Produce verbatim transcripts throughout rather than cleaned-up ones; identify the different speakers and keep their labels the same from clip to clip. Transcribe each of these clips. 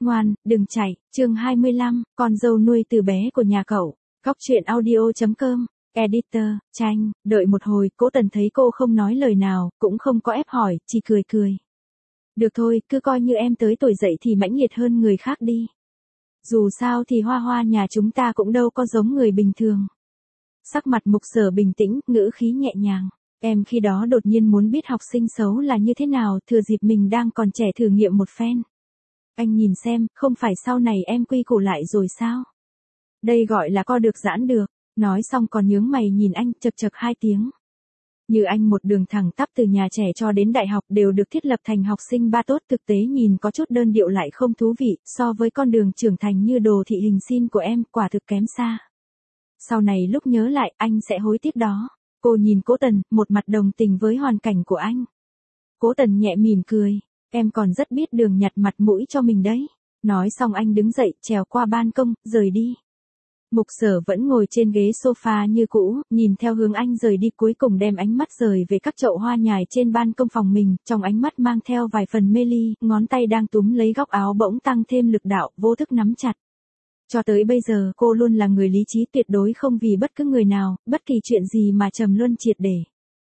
Speaker 1: Ngoan, đừng chạy, chương hai mươi lăm, con dâu nuôi từ bé của nhà cậu. Góc truyện audio.com, editor, Tranh, đợi một hồi, Cố Tần thấy cô không nói lời nào, cũng không có ép hỏi, chỉ cười cười. Được thôi, cứ coi như em tới tuổi dậy thì mãnh liệt hơn người khác đi. Dù sao thì Hoa Hoa nhà chúng ta cũng đâu có giống người bình thường. Sắc mặt Mục Sở bình tĩnh, ngữ khí nhẹ nhàng. Em khi đó đột nhiên muốn biết học sinh xấu là như thế nào, thừa dịp mình đang còn trẻ thử nghiệm một phen. Anh nhìn xem, không phải sau này em quy củ lại rồi sao? Đây gọi là co được giãn được. Nói xong còn nhướng mày nhìn anh, chật chật hai tiếng. Như anh một đường thẳng tắp từ nhà trẻ cho đến đại học đều được thiết lập thành học sinh ba tốt, thực tế nhìn có chút đơn điệu lại không thú vị, so với con đường trưởng thành như đồ thị hình sin của em, quả thực kém xa. Sau này lúc nhớ lại, anh sẽ hối tiếc đó. Cô nhìn Cố Tần, một mặt đồng tình với hoàn cảnh của anh. Cố Tần nhẹ mỉm cười, em còn rất biết đường nhặt mặt mũi cho mình đấy. Nói xong anh đứng dậy, trèo qua ban công, rời đi. Mục Sở vẫn ngồi trên ghế sofa như cũ, nhìn theo hướng anh rời đi, cuối cùng đem ánh mắt rời về các chậu hoa nhài trên ban công phòng mình, trong ánh mắt mang theo vài phần mê ly, ngón tay đang túm lấy góc áo bỗng tăng thêm lực đạo, vô thức nắm chặt. Cho tới bây giờ cô luôn là người lý trí, tuyệt đối không vì bất cứ người nào, bất kỳ chuyện gì mà trầm luân triệt để.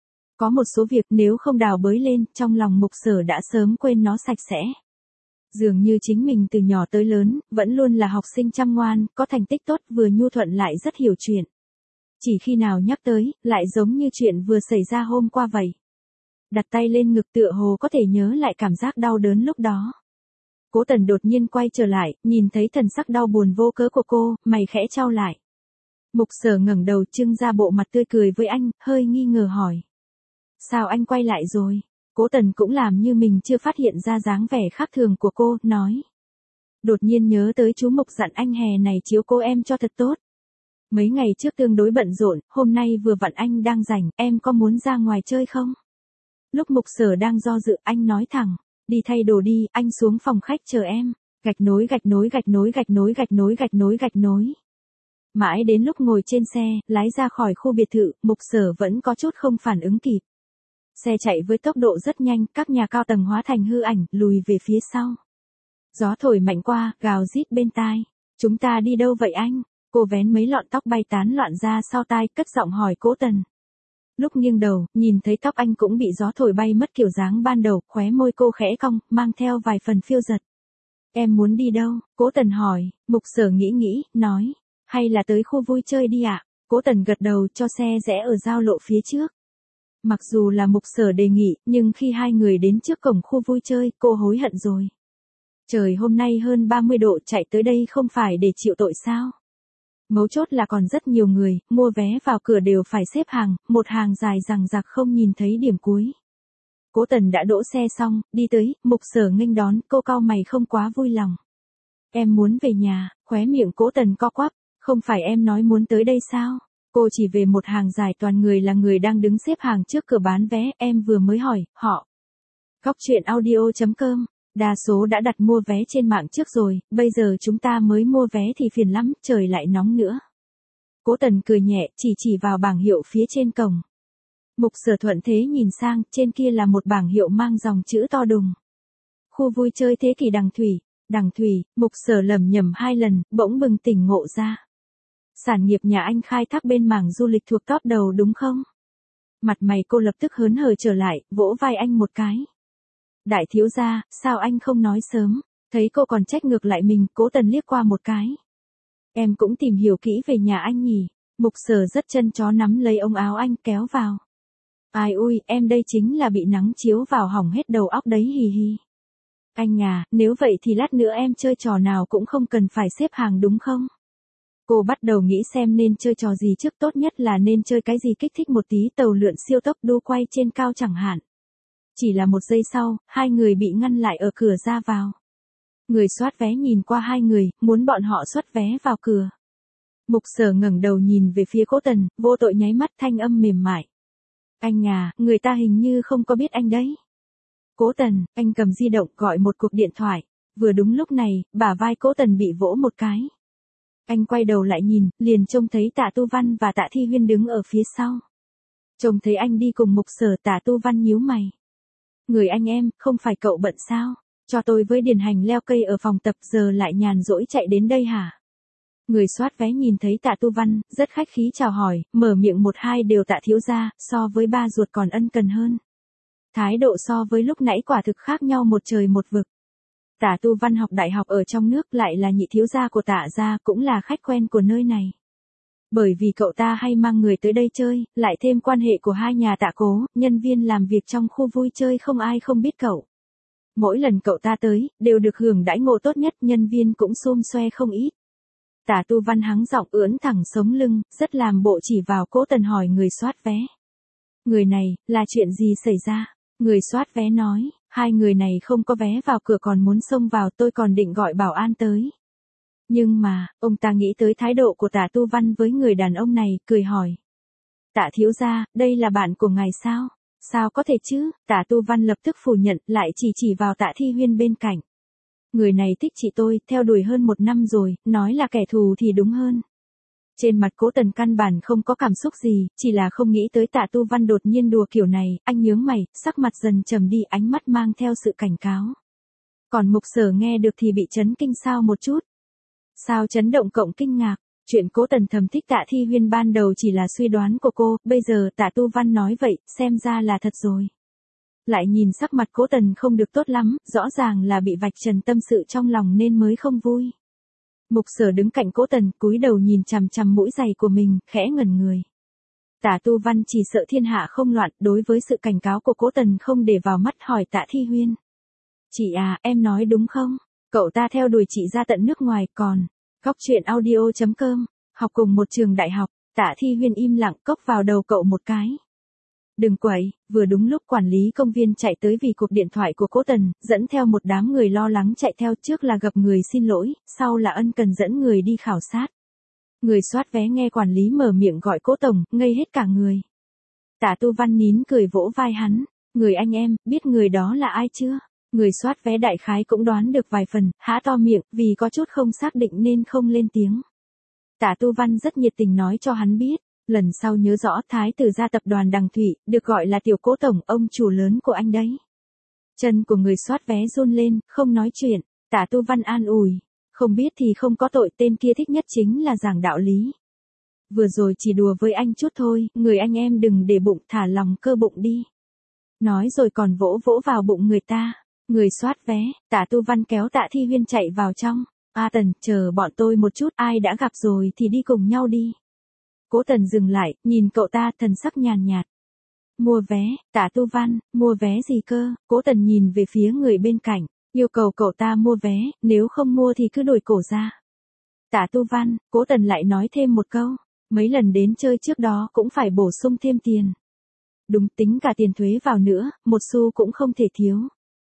Speaker 1: Có một số việc nếu không đào bới lên, trong lòng Mục Sở đã sớm quên nó sạch sẽ. Dường như chính mình từ nhỏ tới lớn, vẫn luôn là học sinh chăm ngoan, có thành tích tốt, vừa nhu thuận lại rất hiểu chuyện. Chỉ khi nào nhắc tới, lại giống như chuyện vừa xảy ra hôm qua vậy. Đặt tay lên ngực tựa hồ có thể nhớ lại cảm giác đau đớn lúc đó. Cố Tần đột nhiên quay trở lại, nhìn thấy thần sắc đau buồn vô cớ của cô, mày khẽ chau lại. Mục Sở ngẩng đầu trưng ra bộ mặt tươi cười với anh, hơi nghi ngờ hỏi. Sao anh quay lại rồi? Cố Tần cũng làm như mình chưa phát hiện ra dáng vẻ khác thường của cô, nói. Đột nhiên nhớ tới chú Mục dặn anh hè này chiếu cố em cho thật tốt. Mấy ngày trước tương đối bận rộn, hôm nay vừa vặn anh đang rảnh, em có muốn ra ngoài chơi không? Lúc Mục Sở đang do dự, anh nói thẳng. Đi thay đồ đi, anh xuống phòng khách chờ em. Gạch nối gạch nối gạch nối gạch nối gạch nối gạch nối gạch nối. Mãi đến lúc ngồi trên xe, lái ra khỏi khu biệt thự, Mục Sở vẫn có chút không phản ứng kịp. Xe chạy với tốc độ rất nhanh, các nhà cao tầng hóa thành hư ảnh, lùi về phía sau. Gió thổi mạnh qua, gào rít bên tai. Chúng ta đi đâu vậy anh? Cô vén mấy lọn tóc bay tán loạn ra sau tai, cất giọng hỏi Cố Tần. Lúc nghiêng đầu, nhìn thấy tóc anh cũng bị gió thổi bay mất kiểu dáng ban đầu, khóe môi cô khẽ cong, mang theo vài phần phiêu giật. Em muốn đi đâu? Cố Tần hỏi. Mục Sở nghĩ nghĩ, nói. Hay là tới khu vui chơi đi ạ? Cố Tần gật đầu, cho xe rẽ ở giao lộ phía trước. Mặc dù là Mục Sở đề nghị, nhưng khi hai người đến trước cổng khu vui chơi, cô hối hận rồi. Trời hôm nay hơn ba mươi độ, chạy tới đây không phải để chịu tội sao? Mấu chốt là còn rất nhiều người, mua vé vào cửa đều phải xếp hàng, một hàng dài dằng dặc không nhìn thấy điểm cuối. Cố Tần đã đỗ xe xong, đi tới, Mục Sở nghênh đón, cô cau mày không quá vui lòng. Em muốn về nhà, khóe miệng Cố Tần co quắp, không phải em nói muốn tới đây sao? Cô chỉ về một hàng dài toàn người là người đang đứng xếp hàng trước cửa bán vé, em vừa mới hỏi, họ. Góc truyện audio.com, đa số đã đặt mua vé trên mạng trước rồi, bây giờ chúng ta mới mua vé thì phiền lắm, trời lại nóng nữa. Cố Tần cười nhẹ, chỉ chỉ vào bảng hiệu phía trên cổng. Mục Sở thuận thế nhìn sang, trên kia là một bảng hiệu mang dòng chữ to đùng. Khu vui chơi thế kỷ Đằng Thủy, Đằng Thủy, Mục Sở lẩm nhẩm hai lần, bỗng bừng tỉnh ngộ ra. Sản nghiệp nhà anh khai thác bên mảng du lịch thuộc top đầu đúng không? Mặt mày cô lập tức hớn hở trở lại, vỗ vai anh một cái. Đại thiếu gia, sao anh không nói sớm? Thấy cô còn trách ngược lại mình, Cố Tần liếc qua một cái. Em cũng tìm hiểu kỹ về nhà anh nhỉ? Mục Sở rất chân chó nắm lấy ống áo anh kéo vào. Ai ui, em đây chính là bị nắng chiếu vào hỏng hết đầu óc đấy hì hì. Anh à, nếu vậy thì lát nữa em chơi trò nào cũng không cần phải xếp hàng đúng không? Cô bắt đầu nghĩ xem nên chơi trò gì trước, tốt nhất là nên chơi cái gì kích thích một tí, tàu lượn siêu tốc đu quay trên cao chẳng hạn. Chỉ là một giây sau, hai người bị ngăn lại ở cửa ra vào. Người soát vé nhìn qua hai người, muốn bọn họ xuất vé vào cửa. Mục Sở ngẩng đầu nhìn về phía Cố Tần, vô tội nháy mắt, thanh âm mềm mại. Anh à, người ta hình như không có biết anh đấy. Cố Tần, anh cầm di động gọi một cuộc điện thoại. Vừa đúng lúc này, bả vai Cố Tần bị vỗ một cái. Anh quay đầu lại nhìn, liền trông thấy Tạ Tu Văn và Tạ Thi Huyên đứng ở phía sau. Trông thấy anh đi cùng Mục Sở, Tạ Tu Văn nhíu mày. Người anh em, không phải cậu bận sao? Cho tôi với Điền Hành leo cây ở phòng tập giờ lại nhàn rỗi chạy đến đây hả? Người soát vé nhìn thấy Tạ Tu Văn, rất khách khí chào hỏi, mở miệng một hai đều Tạ thiếu gia, so với ba ruột còn ân cần hơn. Thái độ so với lúc nãy quả thực khác nhau một trời một vực. Tạ Tu Văn học đại học ở trong nước lại là nhị thiếu gia của Tạ gia, cũng là khách quen của nơi này. Bởi vì cậu ta hay mang người tới đây chơi, lại thêm quan hệ của hai nhà Tạ Cố, nhân viên làm việc trong khu vui chơi không ai không biết cậu. Mỗi lần cậu ta tới, đều được hưởng đãi ngộ tốt nhất, nhân viên cũng xôm xoe không ít. Tạ Tu Văn hắng giọng ưỡn thẳng sống lưng, rất làm bộ chỉ vào Cố Tần hỏi người soát vé. Người này, là chuyện gì xảy ra? Người soát vé nói, hai người này không có vé vào cửa còn muốn xông vào, tôi còn định gọi bảo an tới. Nhưng mà, ông ta nghĩ tới thái độ của Tạ Tu Văn với người đàn ông này, cười hỏi. Tạ thiếu gia, đây là bạn của ngài sao? Sao có thể chứ? Tạ Tu Văn lập tức phủ nhận, lại chỉ chỉ vào Tạ Thi Huyên bên cạnh. Người này thích chị tôi, theo đuổi hơn một năm rồi, nói là kẻ thù thì đúng hơn. Trên mặt Cố Tần căn bản không có cảm xúc gì, chỉ là không nghĩ tới Tạ Tu Văn đột nhiên đùa kiểu này, anh nhướng mày, sắc mặt dần trầm đi, ánh mắt mang theo sự cảnh cáo. Còn Mục Sở nghe được thì bị chấn kinh sao một chút. Sao chấn động cộng kinh ngạc, chuyện Cố Tần thầm thích Tạ Thi Huyên ban đầu chỉ là suy đoán của cô, bây giờ Tạ Tu Văn nói vậy, xem ra là thật rồi. Lại nhìn sắc mặt Cố Tần không được tốt lắm, rõ ràng là bị vạch trần tâm sự trong lòng nên mới không vui. Mục Sở đứng cạnh Cố Tần, cúi đầu nhìn chằm chằm mũi giày của mình, khẽ ngẩn người. Tạ Tu Văn chỉ sợ thiên hạ không loạn, đối với sự cảnh cáo của Cố Tần không để vào mắt, hỏi Tạ Thi Huyên. Chị à, em nói đúng không? Cậu ta theo đuổi chị ra tận nước ngoài, còn Góc truyện audio chấm com, học cùng một trường đại học. Tạ Thi Huyên im lặng cốc vào đầu cậu một cái. Đừng quậy, vừa đúng lúc quản lý công viên chạy tới vì cuộc điện thoại của Cố Tần, dẫn theo một đám người lo lắng chạy theo, trước là gặp người xin lỗi, sau là ân cần dẫn người đi khảo sát. Người soát vé nghe quản lý mở miệng gọi Cố Tổng, ngây hết cả người. Tạ Tu Văn nín cười vỗ vai hắn, người anh em, biết người đó là ai chưa? Người soát vé đại khái cũng đoán được vài phần, há to miệng, vì có chút không xác định nên không lên tiếng. Tạ Tu Văn rất nhiệt tình nói cho hắn biết, lần sau nhớ rõ thái tử gia tập đoàn Đằng Thủy, được gọi là tiểu Cố Tổng, ông chủ lớn của anh đấy. Chân của người soát vé run lên, không nói chuyện, Tạ Tu Văn an ủi, không biết thì không có tội, tên kia thích nhất chính là giảng đạo lý. Vừa rồi chỉ đùa với anh chút thôi, người anh em đừng để bụng, thả lòng cơ bụng đi. Nói rồi còn vỗ vỗ vào bụng người ta. Người soát vé, Tạ Tu Văn kéo Tạ Thi Huyên chạy vào trong. A Tần, chờ bọn tôi một chút, ai đã gặp rồi thì đi cùng nhau đi. Cố Tần dừng lại, nhìn cậu ta, thần sắc nhàn nhạt. Mua vé, Tạ Tu Văn, mua vé gì cơ? Cố Tần nhìn về phía người bên cạnh, yêu cầu cậu ta mua vé, nếu không mua thì cứ đổi cổ ra. Tạ Tu Văn, Cố Tần lại nói thêm một câu, mấy lần đến chơi trước đó cũng phải bổ sung thêm tiền. Đúng, tính cả tiền thuế vào nữa, một xu cũng không thể thiếu.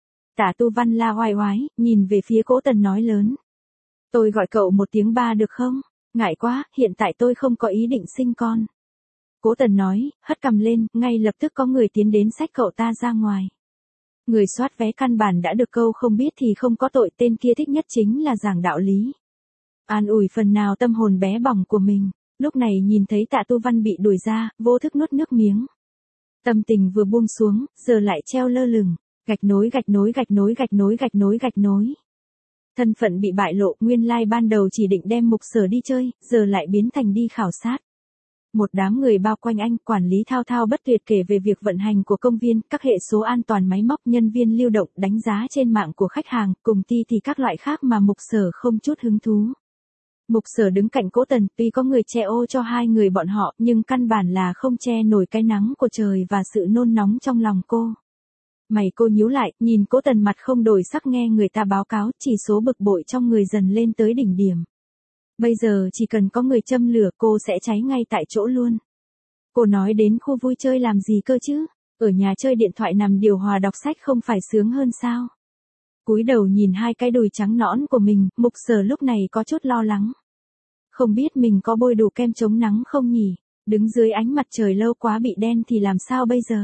Speaker 1: Tạ Tu Văn la oai oái, nhìn về phía Cố Tần nói lớn. Tôi gọi cậu một tiếng ba được không? Ngại quá, hiện tại tôi không có ý định sinh con. Cố Tần nói, hất cằm lên, ngay lập tức có người tiến đến xách cậu ta ra ngoài. Người soát vé căn bản đã được câu không biết thì không có tội, tên kia thích nhất chính là giảng đạo lý. An ủi phần nào tâm hồn bé bỏng của mình, lúc này nhìn thấy Tạ Tu Văn bị đuổi ra, vô thức nuốt nước miếng. Tâm tình vừa buông xuống, giờ lại treo lơ lửng. Gạch nối gạch nối gạch nối gạch nối gạch nối gạch nối. Thân phận bị bại lộ, nguyên lai ban đầu chỉ định đem Mục Sở đi chơi, giờ lại biến thành đi khảo sát. Một đám người bao quanh anh, quản lý thao thao bất tuyệt kể về việc vận hành của công viên, các hệ số an toàn máy móc, nhân viên lưu động, đánh giá trên mạng của khách hàng, cùng ti thì các loại khác mà Mục Sở không chút hứng thú. Mục Sở đứng cạnh Cố Tần, tuy có người che ô cho hai người bọn họ, nhưng căn bản là không che nổi cái nắng của trời và sự nôn nóng trong lòng cô. Mày cô nhíu lại, nhìn Cố Tần mặt không đổi sắc nghe người ta báo cáo, chỉ số bực bội trong người dần lên tới đỉnh điểm. Bây giờ chỉ cần có người châm lửa cô sẽ cháy ngay tại chỗ luôn. Cô nói đến khu vui chơi làm gì cơ chứ? Ở nhà chơi điện thoại nằm điều hòa đọc sách không phải sướng hơn sao? Cúi đầu nhìn hai cái đùi trắng nõn của mình, Mục Sở lúc này có chút lo lắng. Không biết mình có bôi đủ kem chống nắng không nhỉ? Đứng dưới ánh mặt trời lâu quá bị đen thì làm sao bây giờ?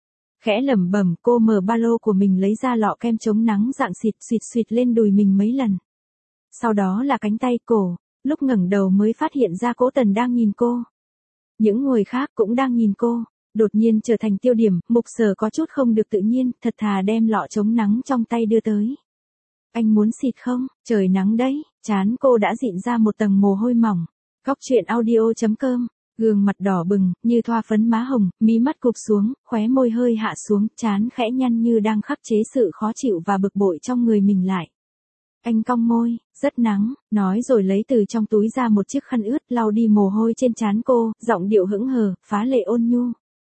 Speaker 1: Khẽ lẩm bẩm, cô mở ba lô của mình lấy ra lọ kem chống nắng dạng xịt, xịt xịt lên đùi mình mấy lần. Sau đó là cánh tay, cổ, lúc ngẩng đầu mới phát hiện ra Cố Tần đang nhìn cô. Những người khác cũng đang nhìn cô, đột nhiên trở thành tiêu điểm, Mục Sở có chút không được tự nhiên, thật thà đem lọ chống nắng trong tay đưa tới. Anh muốn xịt không? Trời nắng đấy, trán cô đã dịn ra một tầng mồ hôi mỏng. Cóc truyện audio chấm com, gương mặt đỏ bừng, như thoa phấn má hồng, mí mắt cụp xuống, khóe môi hơi hạ xuống, trán khẽ nhăn như đang khắc chế sự khó chịu và bực bội trong người mình lại. Anh cong môi, rất nắng, nói rồi lấy từ trong túi ra một chiếc khăn ướt lau đi mồ hôi trên trán cô, giọng điệu hững hờ, phá lệ ôn nhu.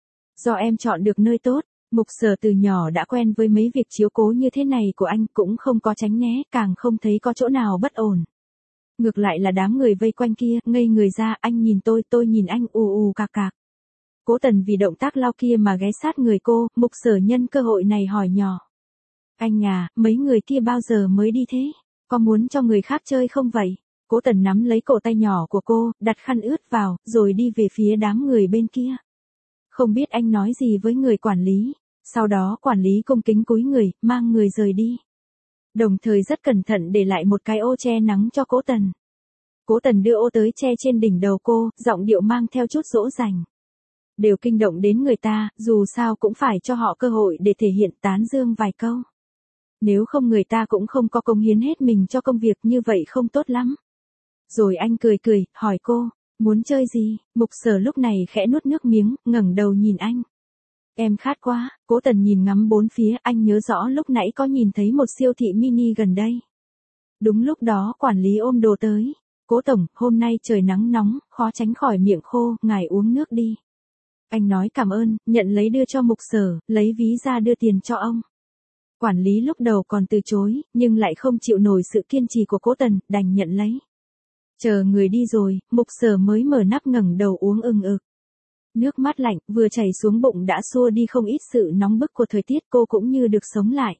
Speaker 1: Do em chọn được nơi tốt, Mục Sở từ nhỏ đã quen với mấy việc chiếu cố như thế này của anh, cũng không có tránh né, càng không thấy có chỗ nào bất ổn. Ngược lại là đám người vây quanh kia, ngây người ra, anh nhìn tôi, tôi nhìn anh, ù ù cạc cạc. Cố Tần vì động tác lau kia mà ghé sát người cô, Mục Sở nhân cơ hội này hỏi nhỏ. Anh à, mấy người kia bao giờ mới đi thế? Có muốn cho người khác chơi không vậy? Cố Tần nắm lấy cổ tay nhỏ của cô, đặt khăn ướt vào, rồi đi về phía đám người bên kia. Không biết anh nói gì với người quản lý. Sau đó quản lý cung kính cúi người, mang người rời đi. Đồng thời rất cẩn thận để lại một cái ô che nắng cho Cố Tần. Cố Tần đưa ô tới che trên đỉnh đầu cô, giọng điệu mang theo chút dỗ dành. Đều kinh động đến người ta, dù sao cũng phải cho họ cơ hội để thể hiện tán dương vài câu. Nếu không người ta cũng không có cống hiến hết mình cho công việc, như vậy không tốt lắm. Rồi anh cười cười, hỏi cô, muốn chơi gì? Mục Sở lúc này khẽ nuốt nước miếng, ngẩng đầu nhìn anh. Em khát quá. Cố Tần nhìn ngắm bốn phía, anh nhớ rõ lúc nãy có nhìn thấy một siêu thị mini gần đây. Đúng lúc đó quản lý ôm đồ tới. Cố tổng, hôm nay trời nắng nóng, khó tránh khỏi miệng khô, ngài uống nước đi. Anh nói cảm ơn, nhận lấy đưa cho Mục Sở, lấy ví ra đưa tiền cho ông. Quản lý lúc đầu còn từ chối, nhưng lại không chịu nổi sự kiên trì của Cố Tần, đành nhận lấy. Chờ người đi rồi, Mục Sở mới mở nắp ngẩng đầu uống ừng ực. Nước mắt lạnh vừa chảy xuống bụng đã xua đi không ít sự nóng bức của thời tiết, cô cũng như được sống lại.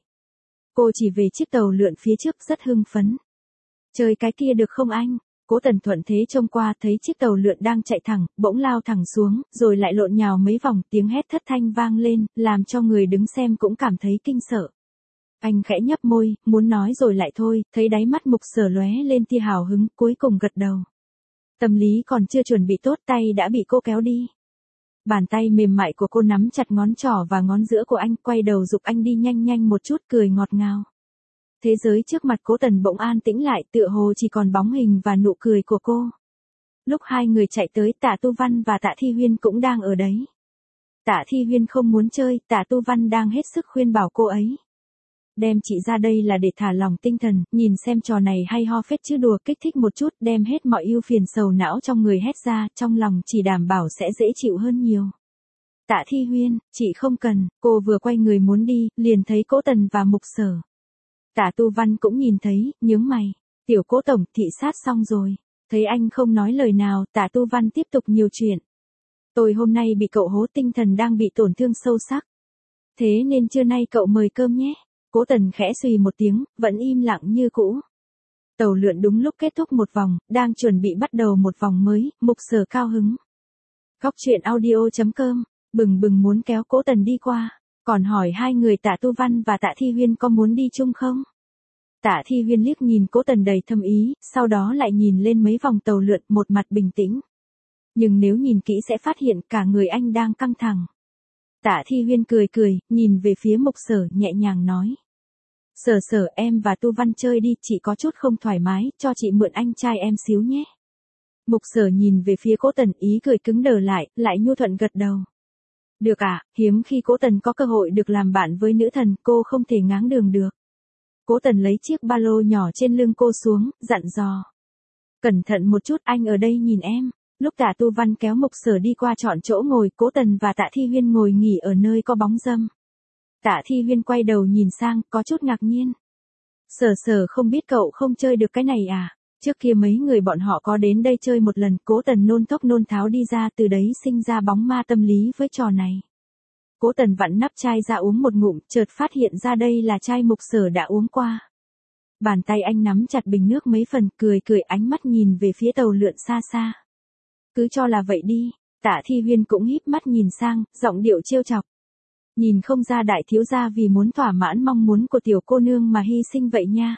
Speaker 1: Cô chỉ về chiếc tàu lượn phía trước rất hưng phấn. Chơi cái kia được không anh? Cố Tần thuận thế trông qua thấy chiếc tàu lượn đang chạy thẳng, bỗng lao thẳng xuống, rồi lại lộn nhào mấy vòng, tiếng hét thất thanh vang lên, làm cho người đứng xem cũng cảm thấy kinh sợ. Anh khẽ nhấp môi, muốn nói rồi lại thôi, thấy đáy mắt Mục Sở lóe lên tia hào hứng, cuối cùng gật đầu. Tâm lý còn chưa chuẩn bị tốt, tay đã bị cô kéo đi. Bàn tay mềm mại của cô nắm chặt ngón trỏ và ngón giữa của anh, quay đầu giục anh đi nhanh nhanh một chút, cười ngọt ngào. Thế giới trước mặt Cố Tần bỗng an tĩnh lại, tựa hồ chỉ còn bóng hình và nụ cười của cô. Lúc hai người chạy tới, Tạ Tu Văn và Tạ Thi Huyên cũng đang ở đấy. Tạ Thi Huyên không muốn chơi, Tạ Tu Văn đang hết sức khuyên bảo cô ấy. Đem chị ra đây là để thả lỏng tinh thần, nhìn xem trò này hay ho phết chứ, đùa kích thích một chút, đem hết mọi ưu phiền sầu não trong người hét ra, trong lòng chỉ đảm bảo sẽ dễ chịu hơn nhiều. Tạ Thi Huyên, chị không cần. Cô vừa quay người muốn đi, liền thấy Cố Tần và Mục Sở. Tạ Tu Văn cũng nhìn thấy, nhướng mày. Tiểu Cố tổng, thị sát xong rồi. Thấy anh không nói lời nào, Tạ Tu Văn tiếp tục nhiều chuyện. Tôi hôm nay bị cậu hố, tinh thần đang bị tổn thương sâu sắc. Thế nên trưa nay cậu mời cơm nhé. Cố Tần khẽ xùy một tiếng, vẫn im lặng như cũ. Tàu lượn đúng lúc kết thúc một vòng, đang chuẩn bị bắt đầu một vòng mới, Mục Sở cao hứng. Cóc truyện audio chấm com, bừng bừng muốn kéo Cố Tần đi qua, còn hỏi hai người Tạ Tu Văn và Tạ Thi Huyên có muốn đi chung không? Tạ Thi Huyên liếc nhìn Cố Tần đầy thâm ý, sau đó lại nhìn lên mấy vòng tàu lượn, một mặt bình tĩnh. Nhưng nếu nhìn kỹ sẽ phát hiện cả người anh đang căng thẳng. Tạ Thi Huyên cười cười, nhìn về phía Mục Sở nhẹ nhàng nói. Sở Sở, em và Tu Văn chơi đi, chị có chút không thoải mái, cho chị mượn anh trai em xíu nhé. Mục Sở nhìn về phía Cố Tần, ý cười cứng đờ lại, lại nhu thuận gật đầu. Được à, hiếm khi Cố Tần có cơ hội được làm bạn với nữ thần, cô không thể ngáng đường được. Cố Tần lấy chiếc ba lô nhỏ trên lưng cô xuống, dặn dò. Cẩn thận một chút, anh ở đây nhìn em. Lúc Tạ Tu Văn kéo Mục Sở đi qua chọn chỗ ngồi, Cố Tần và Tạ Thi Huyên ngồi nghỉ ở nơi có bóng râm. Tạ Thi Huyên quay đầu nhìn sang, có chút ngạc nhiên. Sở Sở, không biết cậu không chơi được cái này à? Trước kia mấy người bọn họ có đến đây chơi một lần, Cố Tần nôn thốc nôn tháo đi ra, từ đấy sinh ra bóng ma tâm lý với trò này. Cố Tần vặn nắp chai ra uống một ngụm, chợt phát hiện ra đây là chai Mục Sở đã uống qua. Bàn tay anh nắm chặt bình nước mấy phần, cười cười, ánh mắt nhìn về phía tàu lượn xa xa. Cứ cho là vậy đi. Tạ Thi Huyên cũng híp mắt nhìn sang, giọng điệu trêu chọc. Nhìn không ra đại thiếu gia vì muốn thỏa mãn mong muốn của tiểu cô nương mà hy sinh vậy nha.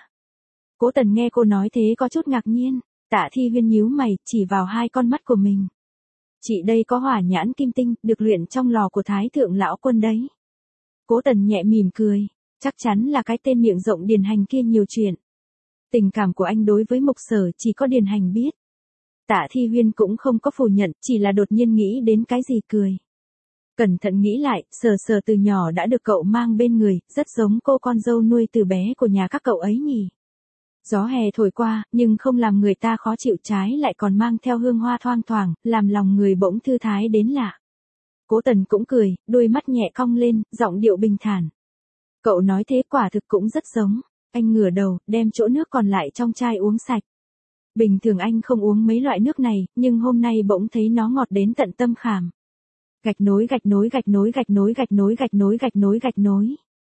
Speaker 1: Cố Tần nghe cô nói thế có chút ngạc nhiên. Tạ Thi Huyên nhíu mày, chỉ vào hai con mắt của mình. Chị đây có hỏa nhãn kim tinh, được luyện trong lò của Thái thượng lão quân đấy. Cố Tần nhẹ mỉm cười. Chắc chắn là cái tên miệng rộng Điền Hành kia nhiều chuyện. Tình cảm của anh đối với Mục Sở chỉ có Điền Hành biết. Tạ Thi Huyên cũng không có phủ nhận, chỉ là đột nhiên nghĩ đến cái gì cười. Cẩn thận nghĩ lại, Sở Sở từ nhỏ đã được cậu mang bên người, rất giống cô con dâu nuôi từ bé của nhà các cậu ấy nhỉ. Gió hè thổi qua, nhưng không làm người ta khó chịu, trái lại còn mang theo hương hoa thoang thoảng, làm lòng người bỗng thư thái đến lạ. Cố Tần cũng cười, đôi mắt nhẹ cong lên, giọng điệu bình thản. Cậu nói thế quả thực cũng rất giống. Anh ngửa đầu, đem chỗ nước còn lại trong chai uống sạch. Bình thường anh không uống mấy loại nước này, nhưng hôm nay bỗng thấy nó ngọt đến tận tâm khảm. Gạch nối gạch nối gạch nối gạch nối gạch nối gạch nối gạch nối gạch nối.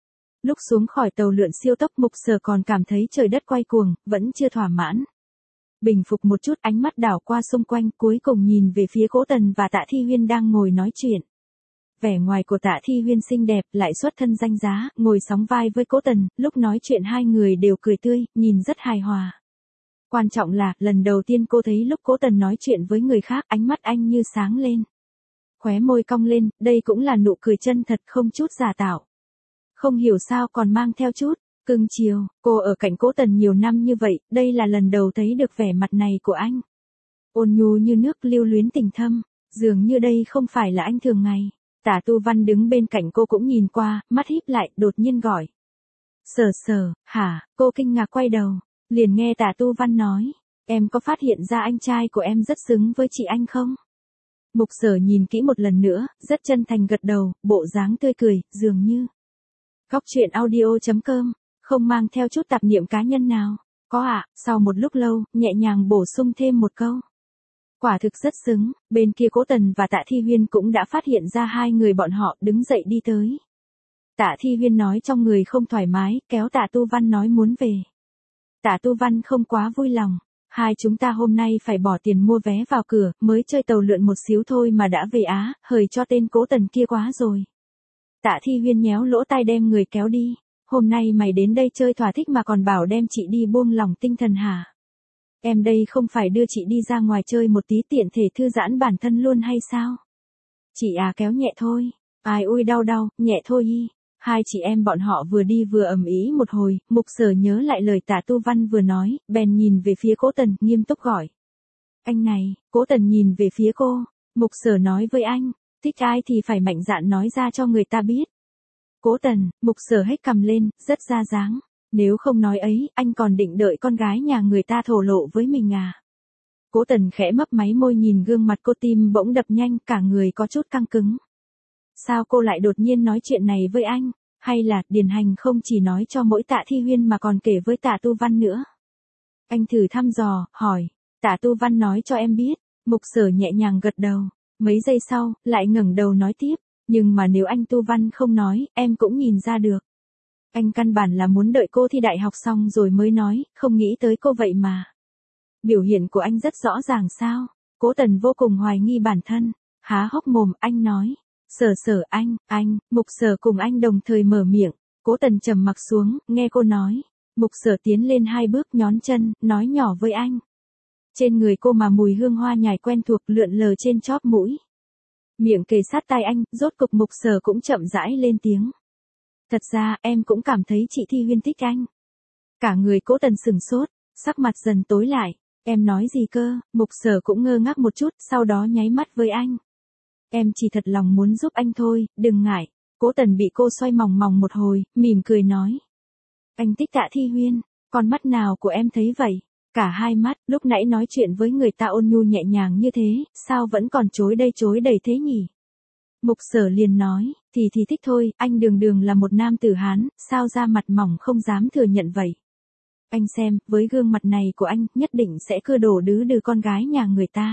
Speaker 1: Lúc xuống khỏi tàu lượn siêu tốc, Mục Sở còn cảm thấy trời đất quay cuồng, vẫn chưa thỏa mãn. Bình phục một chút, ánh mắt đảo qua xung quanh, cuối cùng nhìn về phía Cố Tần và Tạ Thi Huyên đang ngồi nói chuyện. Vẻ ngoài của Tạ Thi Huyên xinh đẹp, lại xuất thân danh giá, ngồi sóng vai với Cố Tần, lúc nói chuyện hai người đều cười tươi, nhìn rất hài hòa. Quan trọng là, lần đầu tiên cô thấy lúc Cố Tần nói chuyện với người khác, ánh mắt anh như sáng lên. Khóe môi cong lên, đây cũng là nụ cười chân thật, không chút giả tạo. Không hiểu sao còn mang theo chút cưng chiều. Cô ở cạnh Cố Tần nhiều năm như vậy, đây là lần đầu thấy được vẻ mặt này của anh. Ôn nhu như nước, lưu luyến tình thâm, dường như đây không phải là anh thường ngày. Tả Tu Văn đứng bên cạnh cô cũng nhìn qua, mắt híp lại, đột nhiên gọi. Sở Sở, hả? Cô kinh ngạc quay đầu, liền nghe Tả Tu Văn nói, em có phát hiện ra anh trai của em rất xứng với chị anh không? Mục Sở nhìn kỹ một lần nữa, rất chân thành gật đầu, bộ dáng tươi cười, dường như. Góc truyện audio chấm com, không mang theo chút tạp niệm cá nhân nào. Có ạ, à, sau một lúc lâu, nhẹ nhàng bổ sung thêm một câu. Quả thực rất xứng. Bên kia Cố Tần và Tạ Thi Huyên cũng đã phát hiện ra hai người bọn họ, đứng dậy đi tới. Tạ Thi Huyên nói trong người không thoải mái, kéo Tạ Tu Văn nói muốn về. Tạ Tu Văn không quá vui lòng. Hai chúng ta hôm nay phải bỏ tiền mua vé vào cửa, mới chơi tàu lượn một xíu thôi mà đã về Á, hời cho tên Cố Tần kia quá rồi. Tạ Thi Huyên nhéo lỗ tai đem người kéo đi. Hôm nay mày đến đây chơi thỏa thích mà còn bảo đem chị đi buông lòng tinh thần hả? Em đây không phải đưa chị đi ra ngoài chơi một tí tiện thể thư giãn bản thân luôn hay sao? Chị à, kéo nhẹ thôi. Ai ui đau đau, nhẹ thôi y. Hai chị em bọn họ vừa đi vừa ầm ĩ một hồi, Mục Sở nhớ lại lời Tạ Tu Văn vừa nói, bèn nhìn về phía Cố Tần, nghiêm túc gọi. Anh này. Cố Tần nhìn về phía cô. Mục Sở nói với anh, thích ai thì phải mạnh dạn nói ra cho người ta biết. Cố Tần. Mục Sở hét cằm lên, rất ra dáng. Nếu không nói ấy, anh còn định đợi con gái nhà người ta thổ lộ với mình à? Cố Tần khẽ mấp máy môi, nhìn gương mặt cô, tim bỗng đập nhanh, cả người có chút căng cứng. Sao cô lại đột nhiên nói chuyện này với anh? Hay là, Điền Hành không chỉ nói cho mỗi Tạ Thi Huyên mà còn kể với Tạ Tu Văn nữa? Anh thử thăm dò, hỏi. Tạ Tu Văn nói cho em biết. Mục Sở nhẹ nhàng gật đầu. Mấy giây sau, lại ngẩng đầu nói tiếp. Nhưng mà nếu anh Tu Văn không nói, em cũng nhìn ra được. Anh căn bản là muốn đợi cô thi đại học xong rồi mới nói, không nghĩ tới cô vậy mà. Biểu hiện của anh rất rõ ràng sao? Cố Tần vô cùng hoài nghi bản thân. Há hốc mồm, anh nói. Sở Sở anh, anh. Mục Sở cùng anh đồng thời mở miệng. Cố Tần trầm mặc xuống, nghe cô nói. Mục Sở tiến lên hai bước, nhón chân, nói nhỏ với anh. Trên người cô mà mùi hương hoa nhài quen thuộc lượn lờ trên chóp mũi. Miệng kề sát tai anh, rốt cục Mục Sở cũng chậm rãi lên tiếng. Thật ra, em cũng cảm thấy chị Thi Huyên thích anh. Cả người Cố Tần sừng sốt, sắc mặt dần tối lại. Em nói gì cơ? Mục Sở cũng ngơ ngác một chút, sau đó nháy mắt với anh. Em chỉ thật lòng muốn giúp anh thôi, đừng ngại. Cố Tần bị cô xoay mòng mòng một hồi, mỉm cười nói. Anh thích Tạ Thi Huyên, con mắt nào của em thấy vậy? Cả hai mắt, lúc nãy nói chuyện với người ta ôn nhu nhẹ nhàng như thế, sao vẫn còn chối đây chối đầy thế nhỉ? Mục Sở liền nói, thì thì thích thôi, anh đường đường là một nam tử Hán, sao da mặt mỏng không dám thừa nhận vậy? Anh xem, với gương mặt này của anh, nhất định sẽ cưa đổ đứ đừ con gái nhà người ta.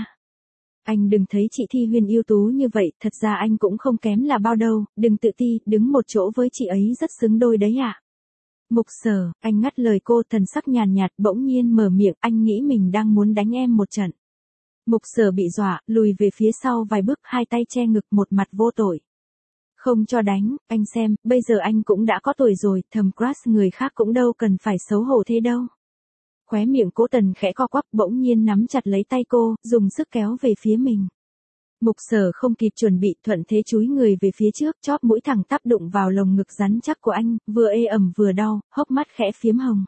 Speaker 1: Anh đừng thấy chị Thi Huyên ưu tú như vậy, thật ra anh cũng không kém là bao đâu, đừng tự ti, đứng một chỗ với chị ấy rất xứng đôi đấy ạ. À? Mục Sở, anh ngắt lời cô, thần sắc nhàn nhạt, bỗng nhiên mở miệng, anh nghĩ mình đang muốn đánh em một trận. Mục Sở bị dọa, lùi về phía sau vài bước, hai tay che ngực, một mặt vô tội. Không cho đánh, anh xem, bây giờ anh cũng đã có tuổi rồi, thầm crush người khác cũng đâu cần phải xấu hổ thế đâu. Khóe miệng Cố Tần khẽ co quắp, bỗng nhiên nắm chặt lấy tay cô, dùng sức kéo về phía mình. Mục Sở không kịp chuẩn bị, thuận thế chúi người về phía trước, chóp mũi thẳng tắp đụng vào lồng ngực rắn chắc của anh, vừa ê ẩm vừa đau, hốc mắt khẽ phiếm hồng.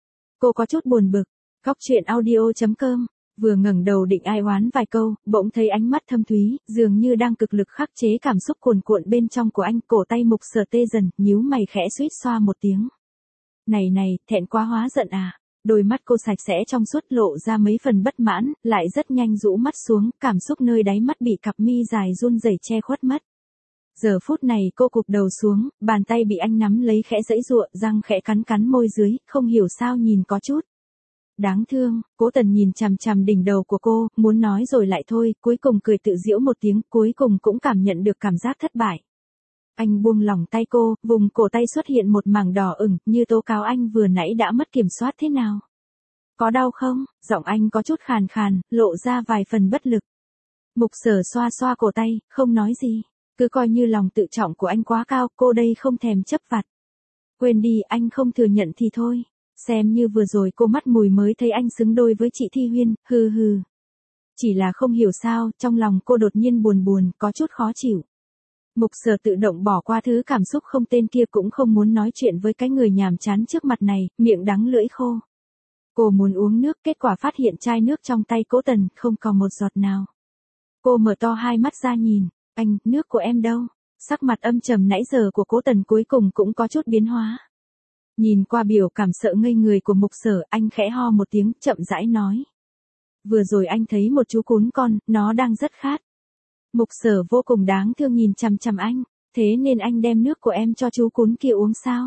Speaker 1: Cô có chút buồn bực. Góc truyện audio chấm com. Vừa ngẩng đầu định ai oán vài câu, bỗng thấy ánh mắt thâm thúy, dường như đang cực lực khắc chế cảm xúc cuồn cuộn bên trong của anh. Cổ tay Mục Sở tê dần, nhíu mày khẽ suýt xoa một tiếng. Này này, thẹn quá hóa giận à? Đôi mắt cô sạch sẽ trong suốt lộ ra mấy phần bất mãn, lại rất nhanh rũ mắt xuống, cảm xúc nơi đáy mắt bị cặp mi dài run rẩy che khuất mất. Giờ phút này cô cụp đầu xuống, bàn tay bị anh nắm lấy khẽ giãy giụa, răng khẽ cắn cắn môi dưới, không hiểu sao nhìn có chút đáng thương. Cố Tần nhìn chằm chằm đỉnh đầu của cô, muốn nói rồi lại thôi, cuối cùng cười tự giễu một tiếng, cuối cùng cũng cảm nhận được cảm giác thất bại. Anh buông lỏng tay cô, vùng cổ tay xuất hiện một mảng đỏ ửng, như tố cáo anh vừa nãy đã mất kiểm soát thế nào. Có đau không? Giọng anh có chút khàn khàn, lộ ra vài phần bất lực. Mục Sở xoa xoa cổ tay, không nói gì. Cứ coi như lòng tự trọng của anh quá cao, cô đây không thèm chấp vặt. Quên đi, anh không thừa nhận thì thôi. Xem như vừa rồi cô mắt mùi mới thấy anh xứng đôi với chị Thi Huyên, hừ hừ. Chỉ là không hiểu sao, trong lòng cô đột nhiên buồn buồn, có chút khó chịu. Mục Sở tự động bỏ qua thứ cảm xúc không tên kia, cũng không muốn nói chuyện với cái người nhàm chán trước mặt này, miệng đắng lưỡi khô. Cô muốn uống nước, kết quả phát hiện chai nước trong tay Cố Tần không còn một giọt nào. Cô mở to hai mắt ra nhìn, anh, nước của em đâu? Sắc mặt âm trầm nãy giờ của Cố Tần cuối cùng cũng có chút biến hóa. Nhìn qua biểu cảm sợ ngây người của Mục Sở, anh khẽ ho một tiếng, chậm rãi nói. Vừa rồi anh thấy một chú cún con, nó đang rất khát. Mục Sở vô cùng đáng thương nhìn chằm chằm anh, thế nên anh đem nước của em cho chú cún kia uống sao?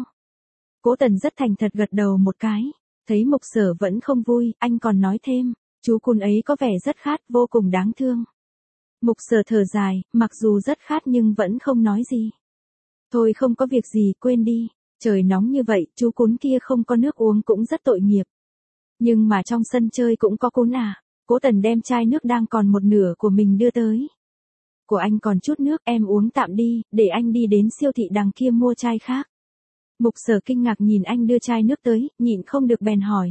Speaker 1: Cố Tần rất thành thật gật đầu một cái, thấy Mục Sở vẫn không vui, anh còn nói thêm, chú cún ấy có vẻ rất khát, vô cùng đáng thương. Mục Sở thở dài, mặc dù rất khát nhưng vẫn không nói gì. Thôi không có việc gì, quên đi, trời nóng như vậy, chú cún kia không có nước uống cũng rất tội nghiệp. Nhưng mà trong sân chơi cũng có cún à? Cố Tần đem chai nước đang còn một nửa của mình đưa tới. Của anh còn chút nước, em uống tạm đi, để anh đi đến siêu thị đằng kia mua chai khác. Mục Sở kinh ngạc nhìn anh đưa chai nước tới, nhịn không được bèn hỏi.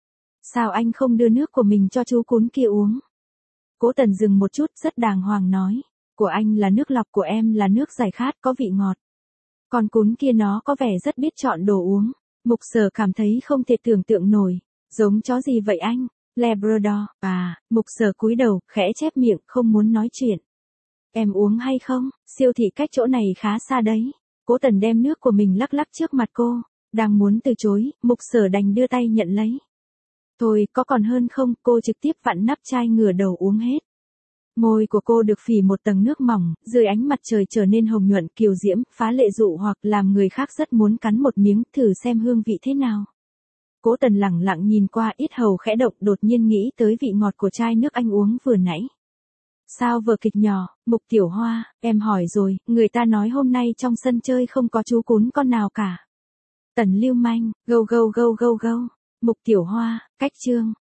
Speaker 1: Sao anh không đưa nước của mình cho chú cún kia uống? Cố Tần dừng một chút, rất đàng hoàng nói. Của anh là nước lọc, của em là nước giải khát có vị ngọt. Còn cún kia nó có vẻ rất biết chọn đồ uống. Mục Sở cảm thấy không thể tưởng tượng nổi. Giống chó gì vậy anh? Labrador. À, Mục Sở cúi đầu, khẽ chép miệng, không muốn nói chuyện. Em uống hay không? Siêu thị cách chỗ này khá xa đấy. Cố Tần đem nước của mình lắc lắc trước mặt cô. Đang muốn từ chối, Mục Sở đành đưa tay nhận lấy. Thôi, có còn hơn không? Cô trực tiếp vặn nắp chai ngửa đầu uống hết. Môi của cô được phỉ một tầng nước mỏng, dưới ánh mặt trời trở nên hồng nhuận kiều diễm, phá lệ dụ hoặc làm người khác rất muốn cắn một miếng, thử xem hương vị thế nào. Cố Tần lẳng lặng nhìn qua, yết hầu khẽ động, đột nhiên nghĩ tới vị ngọt của chai nước anh uống vừa nãy. Sao vở kịch nhỏ, Mục Tiểu Hoa, em hỏi rồi, người ta nói hôm nay trong sân chơi không có chú cún con nào cả. Tần lưu manh, gâu gâu gâu gâu gâu. Mục Tiểu Hoa, cách chương.